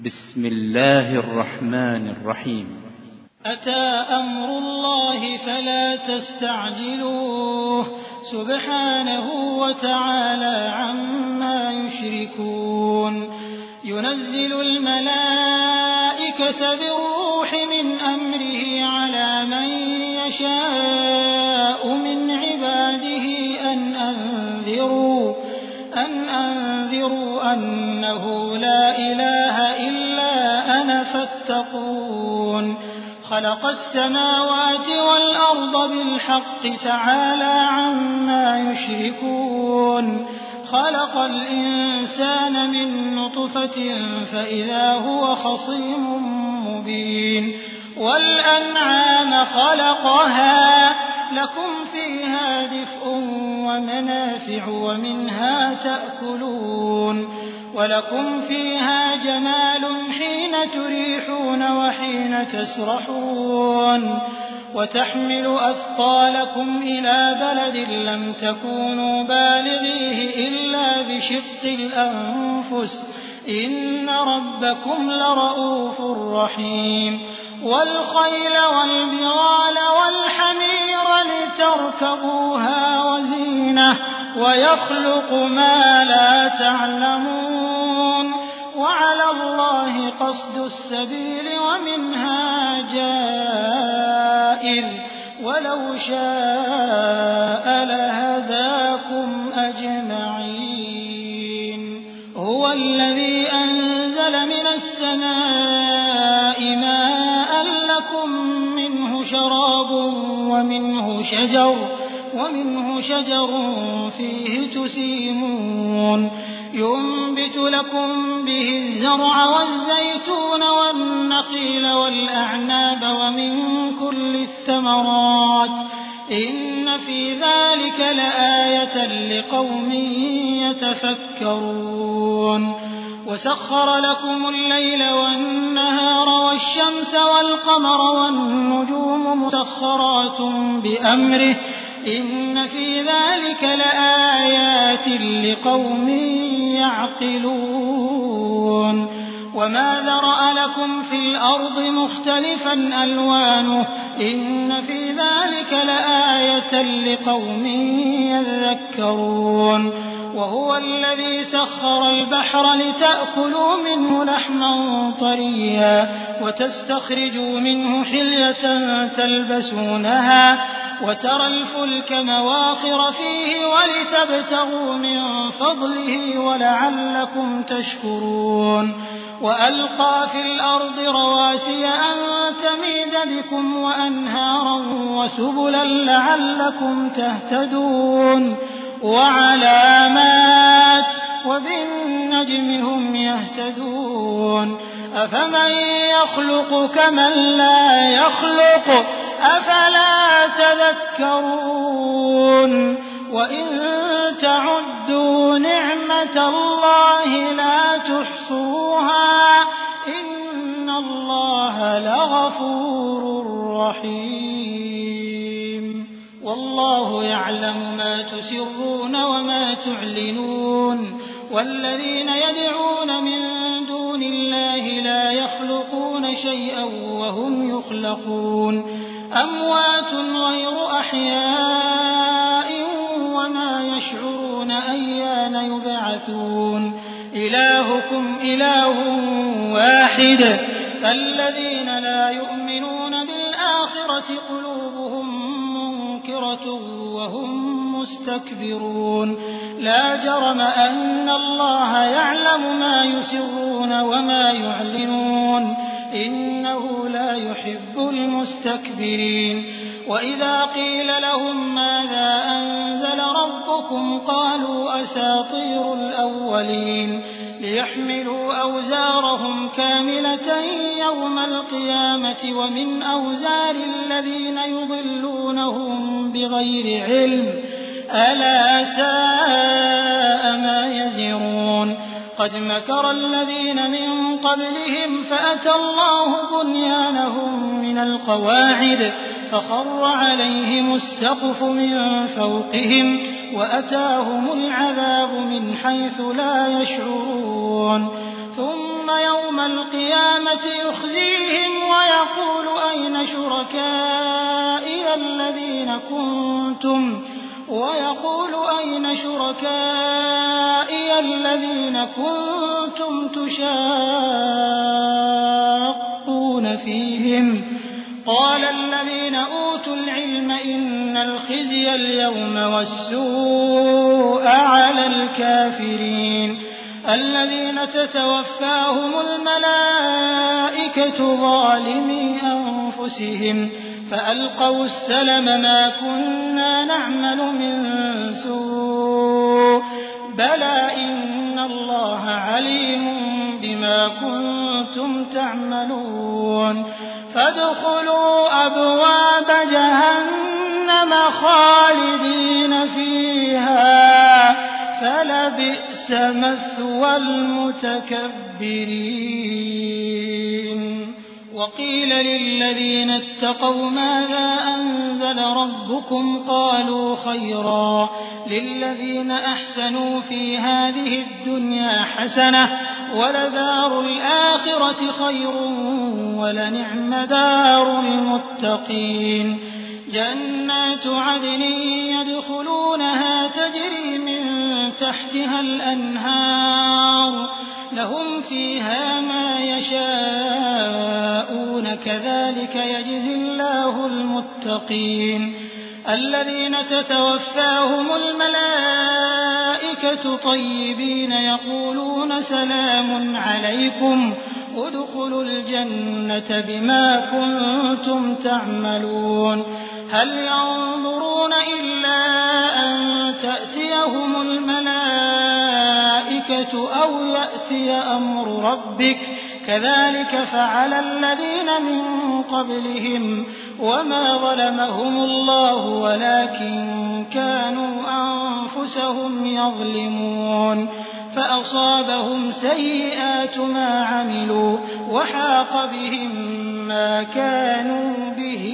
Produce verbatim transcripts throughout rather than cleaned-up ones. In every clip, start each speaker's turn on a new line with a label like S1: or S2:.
S1: بسم الله الرحمن الرحيم.
S2: أتى أمر الله فلا تستعجلوه سبحانه وتعالى عما يشركون. ينزل الملائكة بالروح من أمره على من يشاء من عباده أن أنذروا أن أنذروا أنه لا إله إلا أنا فاتقون. خلق السماوات والأرض بالحق تعالى عما يشركون. خلق الإنسان من نطفة فإذا هو خصيم مبين. والأنعام خلقها لكم فيها دفء ومنافع ومنها تأكلون. ولكم فيها جمال حين تريحون وحين تسرحون. وتحمل أثقالكم إلى بلد لم تكونوا بالغيه إلا بشق الأنفس إن ربكم لرءوف رحيم. والخيل والبغال والحمير لتركبوها وزينة ويخلق ما لا تعلمون. وعلى الله قصد السبيل ومنها جائر ولو شاء لهداكم أجمعين. هو الذي أنزل من السماء ماء لكم منه شراب ومنه شجر ومنه شجر فيه تسيمون. ينبت لكم به الزرع والزيتون والنخيل والأعناب ومن كل الثمرات إن في ذلك لآية لقوم يتفكرون. وسخر لكم الليل والنهار والشمس والقمر والنجوم مسخرات بأمره إن في ذلك لآيات لقوم يعقلون. وما ذرأ لكم في الأرض مختلفا ألوانه إن في ذلك لآية لقوم يذكرون. وهو الذي سخر البحر لتأكلوا منه لحما طريا وتستخرجوا منه حلية تلبسونها وترى الفلك مواخر فيه ولتبتغوا من فضله ولعلكم تشكرون. وألقى في الأرض رواسي أن تميد بكم وأنهارا وسبلا لعلكم تهتدون. وعلامات وبالنجم هم يهتدون. أفمن يخلق كمن لا يخلق أفلا تذكرون. وإن تعدوا نعمة الله لا تحصوها إن الله لغفور رحيم. والله يعلم ما تسرون وما تعلنون. والذين يدعون من دون الله لا يخلقون شيئا وهم يخلقون أموات غير أحياء وما يشعرون أيان يبعثون. إلهكم إله واحد فالذين لا يؤمنون بالآخرة قلوبهم منكرة وهم مستكبرون. لا جرم أن الله يعلم ما يسرون وما يعلنون إنه لا يحب المستكبرين. وإذا قيل لهم ماذا أنزل ربكم قالوا أساطير الأولين ليحملوا أوزارهم كاملة يوم القيامة ومن أوزار الذين يضلونهم بغير علم ألا ساء ما يزرون. قد مكر الذين من قبلهم فأتى الله بنيانهم من القواعد فخر عليهم السقف من فوقهم وأتاهم العذاب من حيث لا يشعرون. ثم ثم يوم القيامة يخزيهم ويقول أين شركائي الذين كنتم ويقول أين شركائي الذين كنتم تشاقون فيهم قال الذين أوتوا العلم إن الخزي اليوم والسوء على الكافرين الذين تتوفاهم الملائكة ظالمي أنفسهم فألقوا السلم ما كنا نعمل من سوء بلى إن الله عليم بما كنتم تعملون فادخلوا أبواب جهنم خالدين فيها فلبئس مثوى المتكبرين وقيل للذين اتقوا ماذا أنزل ربكم قالوا خيرا للذين أحسنوا في هذه الدنيا حسنة ولدار الآخرة خير ولنعم دار المتقين جنات عدن يدخلونها تجري من تحتها الأنهار لهم فيها ما يشاءون كذلك يجزي الله المتقين الذين تتوفاهم الملائكة طيبين يقولون سلام عليكم ادخلوا الجنة بما كنتم تعملون هل ينظرون إلا أن تأتيهم الملائكة أو يأتي أمر ربك كذلك فعل الذين من قبلهم وما ظلمهم الله ولكن كانوا أنفسهم يظلمون فأصابهم سيئات ما عملوا وحاق بهم ما كانوا به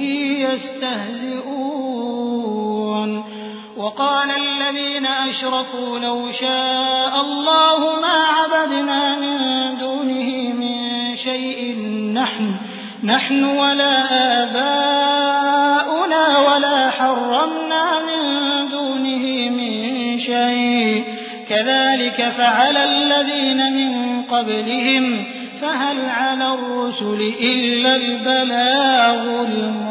S2: يستهزئون وقال الذين أشركوا لو شاء الله ما عبدنا من دونه من شيء نحن نحن ولا آباؤنا ولا حرمنا من دونه من شيء كذلك فعل الذين من قبلهم فهل على الرسل إلا البلاغ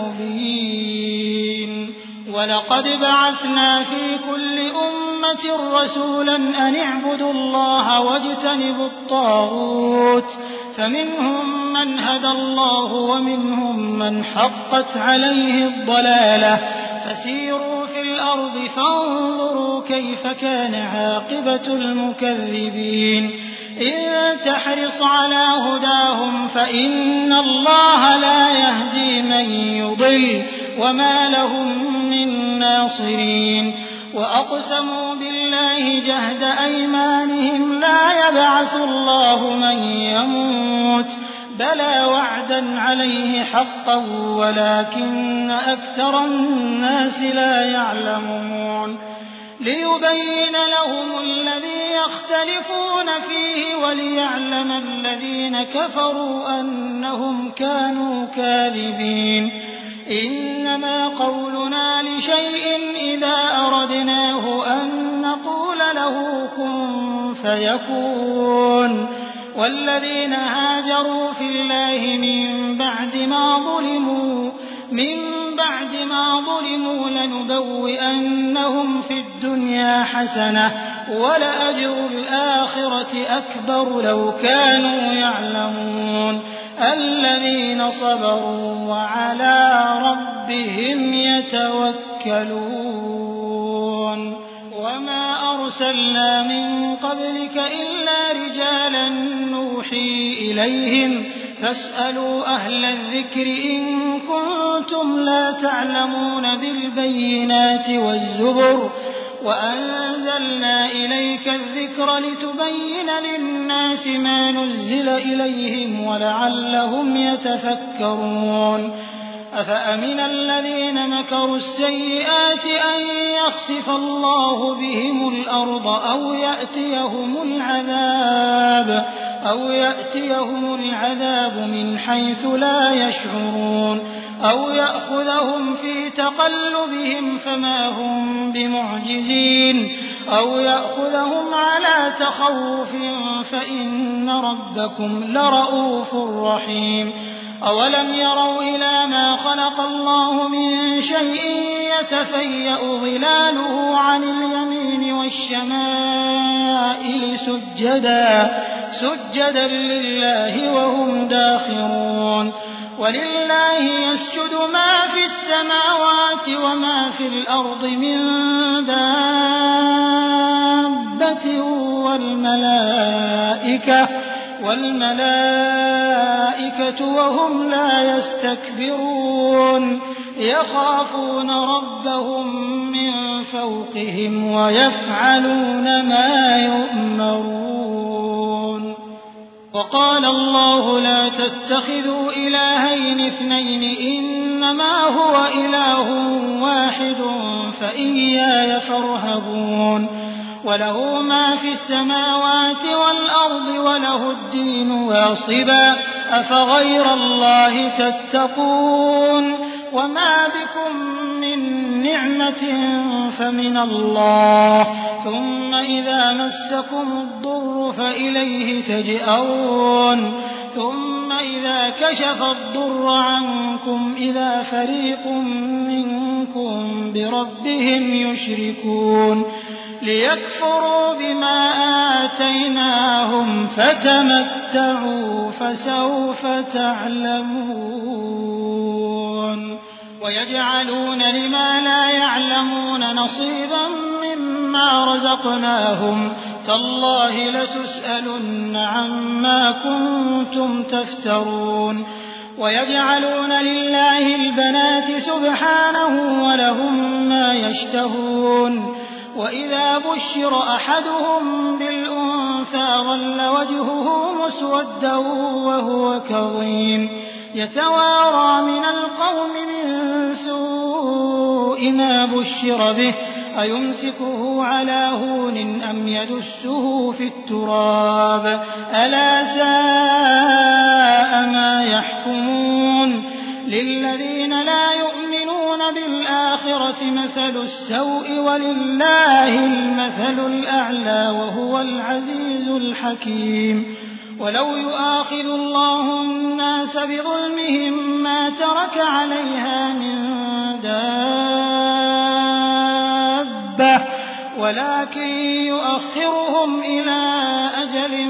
S2: المبين ولقد بعثنا في كل أمة رسولا أن اعبدوا الله واجتنبوا الطاغوت فمنهم من هدى الله ومنهم من حقت عليه الضلالة فسيروا في الأرض فانظروا كيف كان عاقبة المكذبين إن تحرص على هداهم فإن الله لا يهدي من يضل وما لهم من ناصرين وأقسموا بالله جهد أيمانهم لا يبعث الله من يموت بلى وعدا عليه حقا ولكن أكثر الناس لا يعلمون ليبين لهم الذي يختلفون فيه وليعلم الذين كفروا أنهم كانوا كاذبين إنما قولنا لشيء إذا أردناه أن نقول له كن فيكون والذين هاجروا في الله من بعد ما ظلموا من بعد ما ظلموا لنبوئنهم في الدنيا حسنة ولأجر الآخرة أكبر لو كانوا يعلمون الذين صبروا وعلى ربهم يتوكلون وما أرسلنا من قبلك إلا رجالا نوحي إليهم فاسألوا أهل الذكر إن كنتم لا تعلمون بالبينات والزبر وأنزلنا إليك الذكر لتبين للناس ما نزل إليهم ولعلهم يتفكرون أفأمن الذين مكروا السيئات أن يخسف الله بهم الأرض أو يأتيهم العذاب أو يأتيهم العذاب من حيث لا يشعرون أو يأخذهم في تقلبهم فما هم بمعجزين أو يأخذهم على تخوف فإن ربكم لرءوف رحيم أولم يروا إلى ما خلق الله من شيء يتفيأ ظلاله عن اليمين والشمائل سجدا سجدا لله وهم داخرون ولله يسجد ما في السماوات وما في الأرض من دابة والملائكة والملائكة وهم لا يستكبرون يخافون ربهم من فوقهم ويفعلون ما يؤمرون وقال الله لا تتخذوا إلهين اثنين إنما هو إله واحد فإياي فارهبون وله ما في السماوات والأرض وله الدين واصبا أفغير الله تتقون وما بكم من نعمة فمن الله ثم إذا مسكم الضر فإليه تجأرون ثم إذا كشف الضر عنكم إذا فريق منكم بربهم يشركون ليكفروا بما آتيناهم فتمتعوا فسوف تعلمون ويجعلون لما لا يعلمون نصيبا مما رزقناهم تالله لتسألن عما كنتم تفترون ويجعلون لله البنات سبحانه ولهم ما يشتهون وإذا بشر أحدهم بالأنثى ظل وجهه مسودا وهو كظيم يتوارى من القوم من سوء ما بشر به أيمسكه على هون أم يدسه في التراب ألا ساء ما يحكمون للذين لا يؤمنون بالآخرة مثل السوء ولله المثل الأعلى وهو العزيز الحكيم ولو يؤاخذ الله الناس بظلمهم ما ترك عليها من دابة ولكن يؤخرهم إلى أجل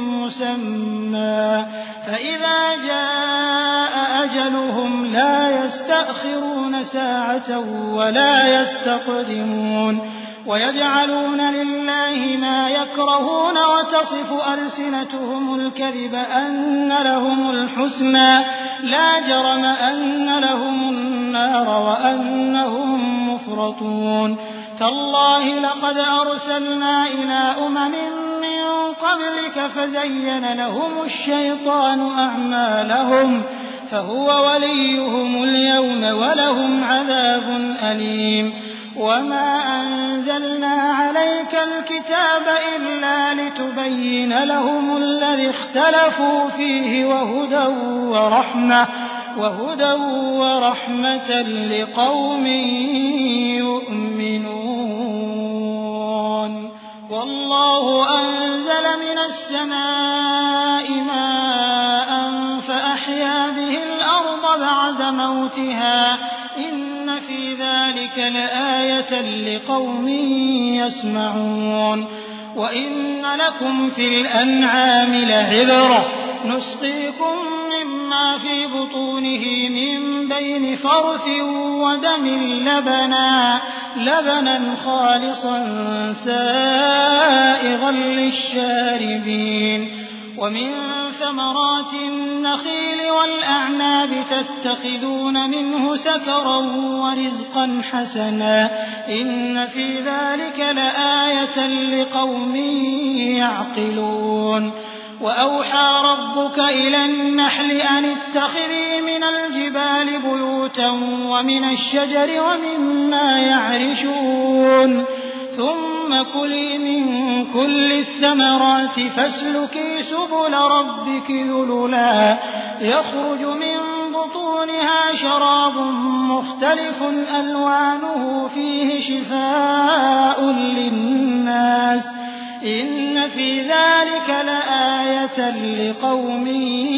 S2: مسمى فإذا جاء أجلهم لا يستأخرون ساعة ولا يستقدمون ويجعلون لله ما يكرهون وتصف ألسنتهم الكذب أن لهم الحسنى لا جرم أن لهم النار وأنهم مفرطون تالله لقد أرسلنا إلى أمم من قبلك فزين لهم الشيطان أعمالهم فهو وليهم اليوم ولهم عذاب أليم وما أنزلنا عليك الكتاب إلا لتبين لهم الذي اختلفوا فيه وهدى ورحمة وهدى ورحمة لقوم يؤمنون والله أنزل من السماء ماء فأحيا به الأرض بعد موتها إن في ذلك لآية لقوم يسمعون وإن لكم في الأنعام لعبرة نسقيكم مما في بطونه من بين فرث ودم لبنا لبنا خالصا سائغا للشاربين ومن ثمرات النخيل والأعناب تتخذون منه سكرا ورزقا حسنا إن في ذلك لآية لقوم يعقلون وأوحى ربك إلى النحل أن اتخذي من الجبال بيوتا ومن الشجر ومما يعرشون ثم كلي من كل الثمرات فاسلكي سبل ربك ذللا يخرج من بطونها شراب مختلف ألوانه فيه شفاء للناس إن في ذلك لآية لقوم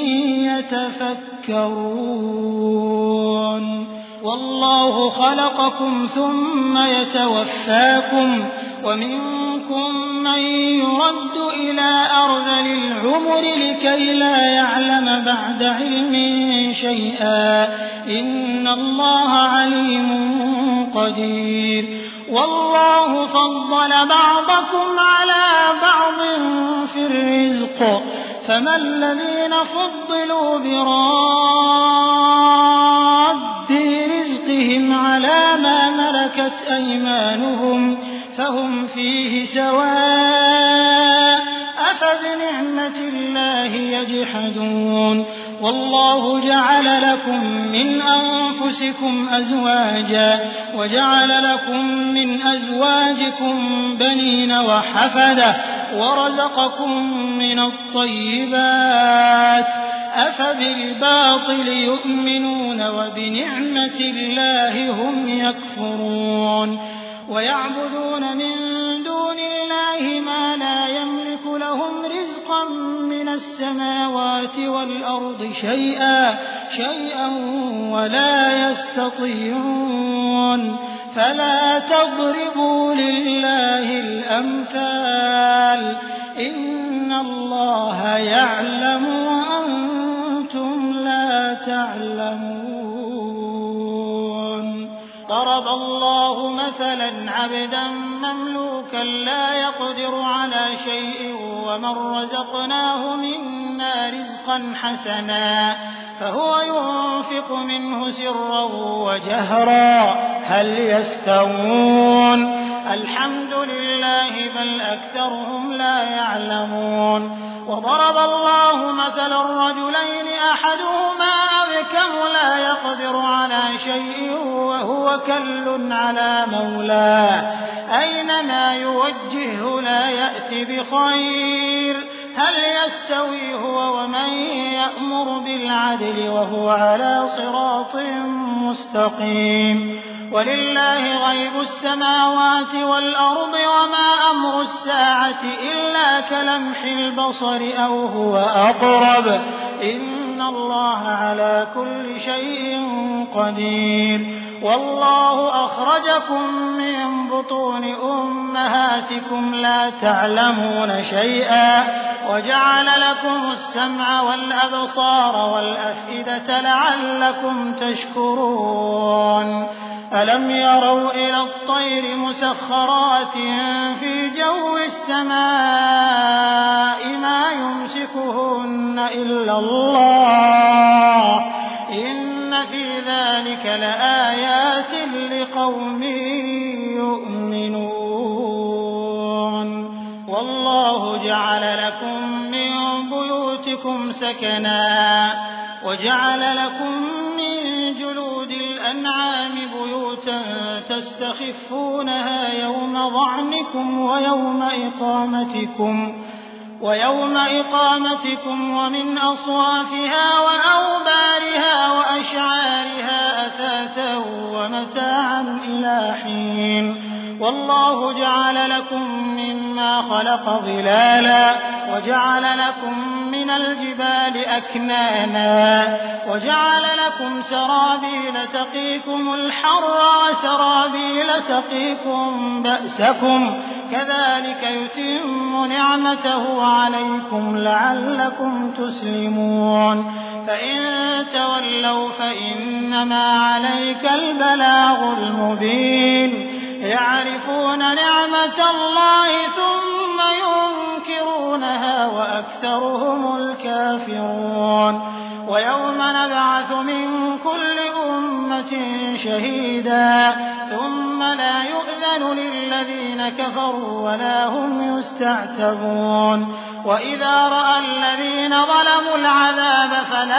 S2: يتفكرون والله خلقكم ثم يتوفاكم ومنكم من يرد إلى أرذل العمر لكي لا يعلم بعد علم شيئا إن الله عليم قدير والله فضل بعضكم على بعض في الرزق فما الذين فضلوا براد رزقهم على ما ملكت أيمانهم فهم فيه سواء أفبنعمة الله يجحدون والله جعل لكم من أنفسكم أزواجا وجعل لكم من أزواجكم بنين وحفدة ورزقكم من الطيبات أفبالباطل يؤمنون وبنعمة الله هم يكفرون ويعبدون من دون الله ما لا يملك لهم رزقا من السماوات والأرض شيئا شيئا ولا يستطيعون فلا تضربوا لله الأمثال إن الله يعلم وأنتم لا تعلمون ضرب الله مثلا عبدا مملوكا لا يقدر على شيء ومن رزقناه منا رزقا حسنا فهو ينفق منه سرا وجهرا هل يستوون الحمد لله بل أكثرهم لا يعلمون وضرب الله مثلا رجلين أحدهما أبكم لا يقدر على شيء وهو كل على مولاه أينما يوجهه لا يأتي بخير هل يستوي هو ومن يأمر بالعدل وهو على صراط مستقيم ولله غيب السماوات والأرض وما أمر الساعة إلا كلمح البصر أو هو أقرب إن الله على كل شيء قدير والله أخرجكم من بطون أمهاتكم لا تعلمون شيئا وجعل لكم السمع والأبصار والأفئدة لعلكم تشكرون ألم يروا إلى الطير مسخرات في جو السماء ما يمسكهن إلا الله إن في ذلك لآيات لقوم يؤمنون والله جعل لكم من بيوتكم سكنا وجعل لكم من جلود الأنعام بيوتا تستخفونها يوم ظعنكم ويوم إقامتكم ويوم إقامتكم ومن أصوافها وأوبارها وأشعارها أثاثا ومتاعا إلى حين والله جعل لكم مما خلق ظلالا وجعل لكم من الجبال أكنانا وجعل لكم سرابيل تقيكم الحر وسرابيل تقيكم بأسكم كذلك يتم نعمته عليكم لعلكم تسلمون فإن تولوا فإنما عليك البلاغ المبين يعرفون نعمة الله ثم ينكرونها وأكثرهم الكافرون ويوم نبعث من كل أمة شهيدا ثم لا يؤذن للذين كفروا ولا هم يستعتبون وإذا رأى الذين ظلموا العذاب فلا يخفون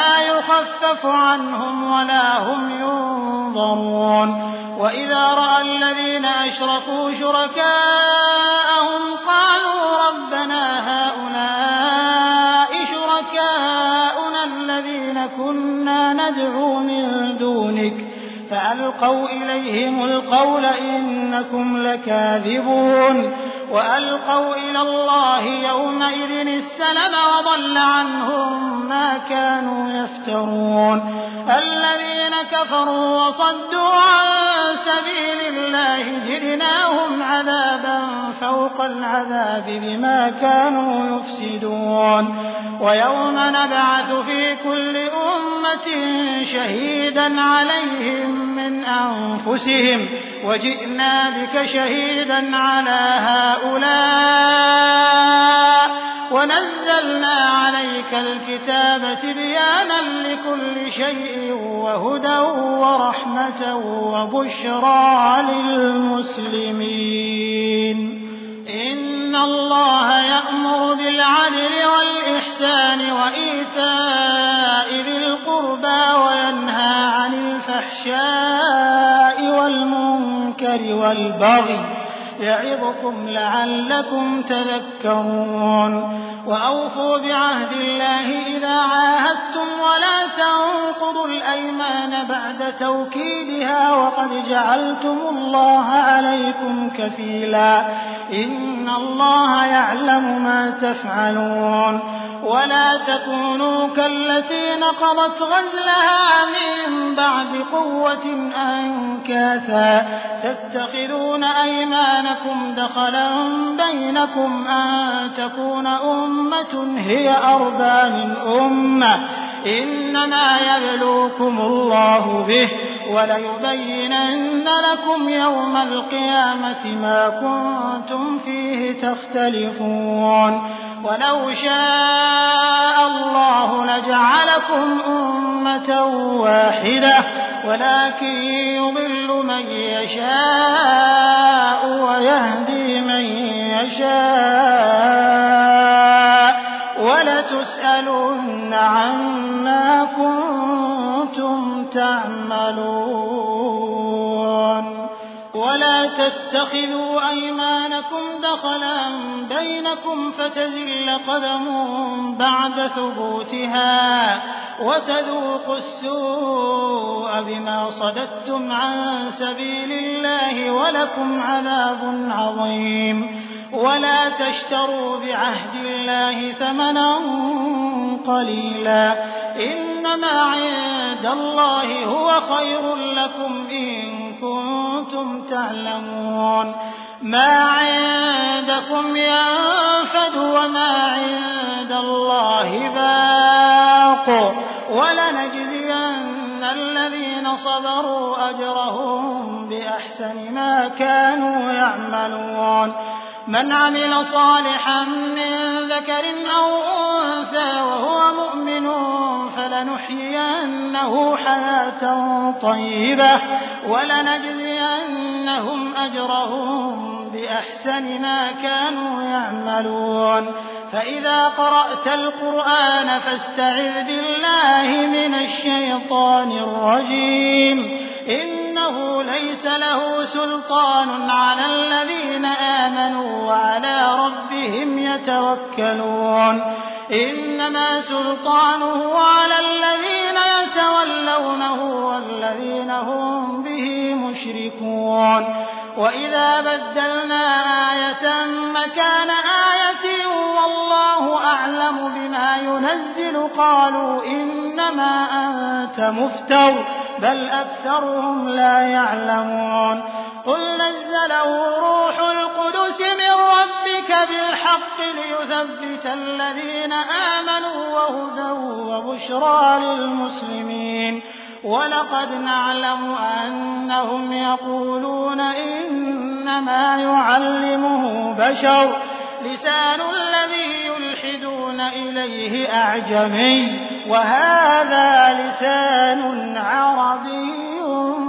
S2: يخفف عنهم ولا هم ينظرون وإذا رأى الذين أشركوا شركاءهم قالوا ربنا هؤلاء شركاؤنا الذين كنا ندعو من دونك فألقوا إليهم القول إنكم لكاذبون وألقوا إلى الله يومئذ السلم وضل عنهم ما كانوا يفترون الذين كفروا وصدوا عن سبيل الله زدناهم عذابا فوق العذاب بما كانوا يفسدون ويوم نبعث في كل أمة شهيدا عليهم من أنفسهم وجئنا بك شهيدا على هؤلاء ونزلنا عليك الكتاب تبيانا لكل شيء وهدى ورحمة وبشرى للمسلمين إن الله يأمر بالعدل والإحسان وإيتاء ذي القربى وينهى عن الفحشاء والمنكر والبغي يعظكم لعلكم تذكرون وأوفوا بعهد الله إذا عاهدتم ولا تنقضوا الأيمان بعد توكيدها وقد جعلتم الله عليكم كفيلا إن الله يعلم ما تفعلون ولا تكونوا كالتي نقضت غزلها من بعد قوة أنكاثا تتخذون أيمانكم دخلا بينكم أن تكون أمة هي أربى من أمة إنما يبلوكم الله به وليبينن لكم يوم القيامة ما كنتم فيه تختلفون ولو شاء الله لجعلكم أمة واحدة ولكن يضل من يشاء ويهدي من يشاء ولتسألن عما كنتم تعملون ولا تتخذوا أيمانكم دخلا بينكم فتزل قدم بعد ثبوتها وتذوقوا السوء بما صددتم عن سبيل الله ولكم عذاب عظيم ولا تشتروا بعهد الله ثمنا قليلا إنما عند الله هو خير لكم إن كنتم تعلمون ما عندكم ينفد وما عند الله باق ولنجزين الذين صبروا أجرهم بأحسن ما كانوا يعملون من عمل صالحا من ذكر أو أنثى وهو مؤمن فلنحيينه حياة طيبة ولنجزينهم أجرهم بأحسن ما كانوا يعملون فإذا قرأت القرآن فاستعذ بالله من الشيطان الرجيم إنه ليس له سلطان على الذين آمنوا وعلى ربهم يتوكلون إنما سلطانه على الذين يتولونه والذين هم به مشركون وإذا بدلنا آية مكان آية والله أعلم بما ينزل قالوا إنما أنت مفتر بل أكثرهم لا يعلمون قل نزله روح القدس من ربك بالحق ليثبت الذين آمنوا وهدى وبشرى للمسلمين ولقد نعلم أنهم يقولون إنما يعلمه بشر لسان الذي يلحدون إليه أعجمي وهذا لسان عربي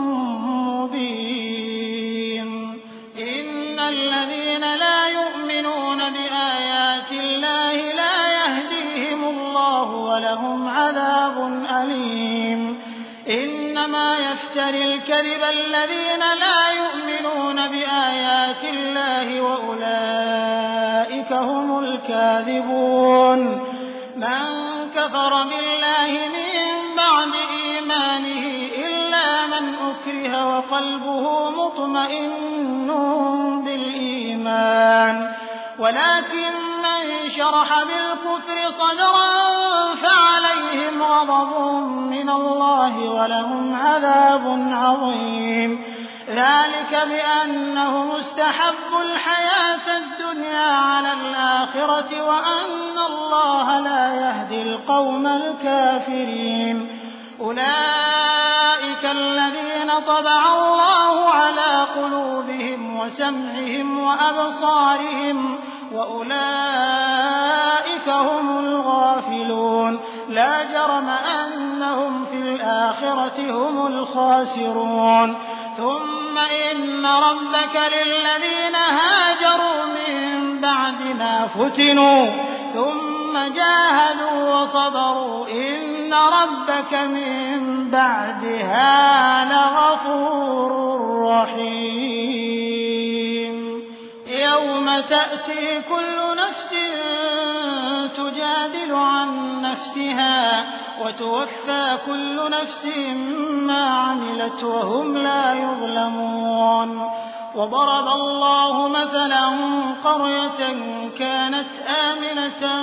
S2: مبين إن الذين لا يؤمنون بآيات الله لا يهديهم الله ولهم عذاب عليم إنما يفتري الكذب الذين لا يؤمنون بآيات الله وأولئك هم الكاذبون من كفر بالله من بعد إيمانه إلا من أكره وقلبه مطمئن بالإيمان ولكن من شرح بالكفر صدرا فعليهم غضب من الله ولهم عذاب عظيم ذلك بأنهم استحبوا الحياة الدنيا على الآخرة وأن الله لا يهدي القوم الكافرين أولئك الذين طبع الله على قلوبهم وسمعهم وأبصارهم وأولئك هم الغافلون لا جرم أنهم في الآخرة هم الخاسرون ثم إن ربك للذين هاجروا من بعد ما فتنوا ثم جاهدوا وصبروا إن ربك من بعدها لغفور رحيم يوم تأتي كل نفس تجادل عن نفسها وتوفى كل نفس ما عملت وهم لا يظلمون وضرب الله مثلا قرية كانت آمنة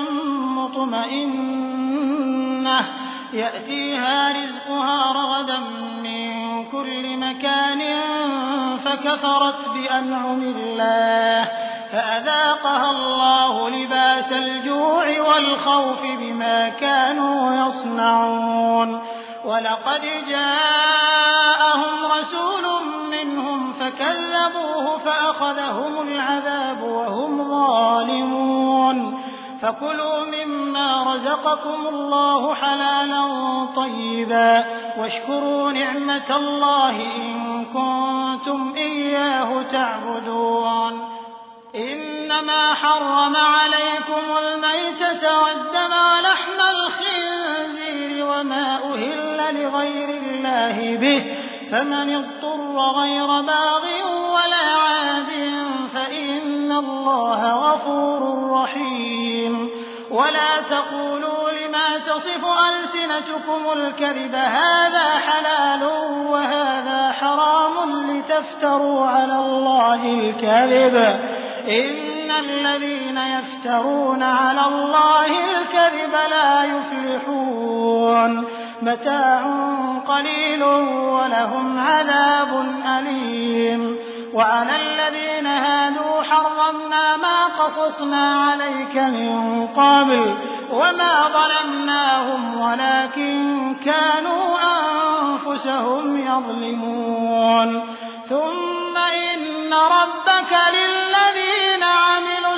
S2: مطمئنة يأتيها رزقها رغدا من كل مكان فكفرت بأنعم الله فأذاقها الله لباس الجوع والخوف بما كانوا يصنعون ولقد جاءهم رسول منهم فكذبوه فأخذهم العذاب وهم ظالمون فكلوا مما رزقكم الله حلالا طيبا واشكروا نعمة الله إن كنتم إياه تعبدون إنما حرم عليكم الميتة والدم ولحم الخنزير وما أهل لغير الله به فمن اضطر غير باغ ولا عاد فإن الله غفور رحيم ولا تقولوا لما تصف ألسنتكم الكذب هذا حلال وهذا حرام لتفتروا على الله الكذب إن الذين يفترون على الله الكذب لا يفلحون متاع قليل ولهم عذاب أليم وعلى الذين هادوا حرمنا ما قصصنا عليك من قبل وما ظلمناهم ولكن كانوا أنفسهم يظلمون ثم إن ربك للذين عملوا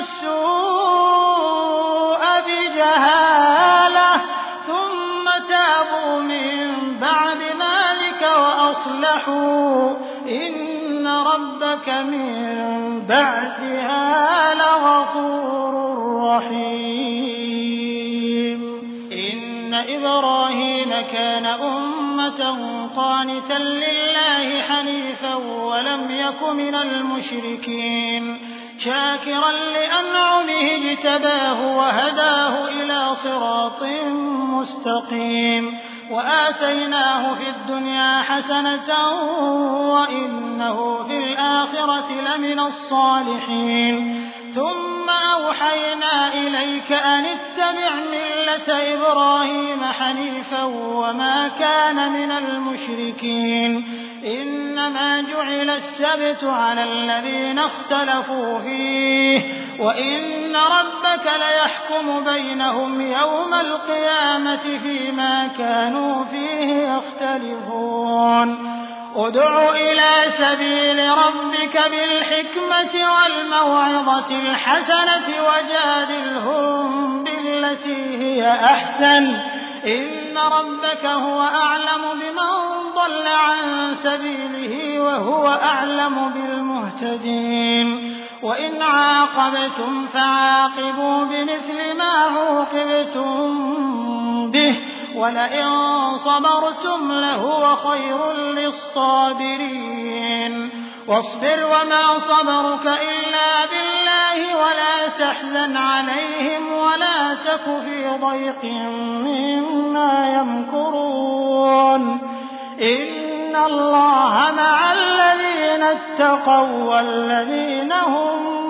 S2: السوء بجهالة ثم تابوا من بعد ذلك وأصلحوا إن ربك من بعدها لغفور رحيم إن إبراهيم كان أمة قانتا لله حنيفا ولم يك من المشركين شاكرا لأنعمه اجتباه وهداه إلى صراط مستقيم وآتيناه في الدنيا حسنة وإنه في الآخرة لمن الصالحين ثم أوحينا إليك أن اتبع ملة إبراهيم حنيفا وما كان من المشركين إنما جعل السبت على الذين اختلفوا فيه وإن ربك ليحكم بينهم يوم القيامة فيما كانوا فيه يختلفون ادع إلى سبيل ربك بالحكمة والموعظة الحسنة وجادلهم بالتي هي أحسن إن ربك هو أعلم بمن ضل عن سبيله وهو أعلم بالمهتدين وإن عاقبتم فعاقبوا بمثل ما عوقبتم به وَلَئِن صَبَرْتُمْ لَهُوَ خَيْرٌ لِّلصَّابِرِينَ وَاصْبِرْ وَمَا صَبْرُكَ إِلَّا بِاللَّهِ وَلَا تَحْزَنْ عَلَيْهِمْ وَلَا تَكُ فِي ضَيْقٍ مِّمَّا يَمْكُرُونَ إِنَّ اللَّهَ مَعَ الَّذِينَ اتَّقَوا وَّالَّذِينَ هُم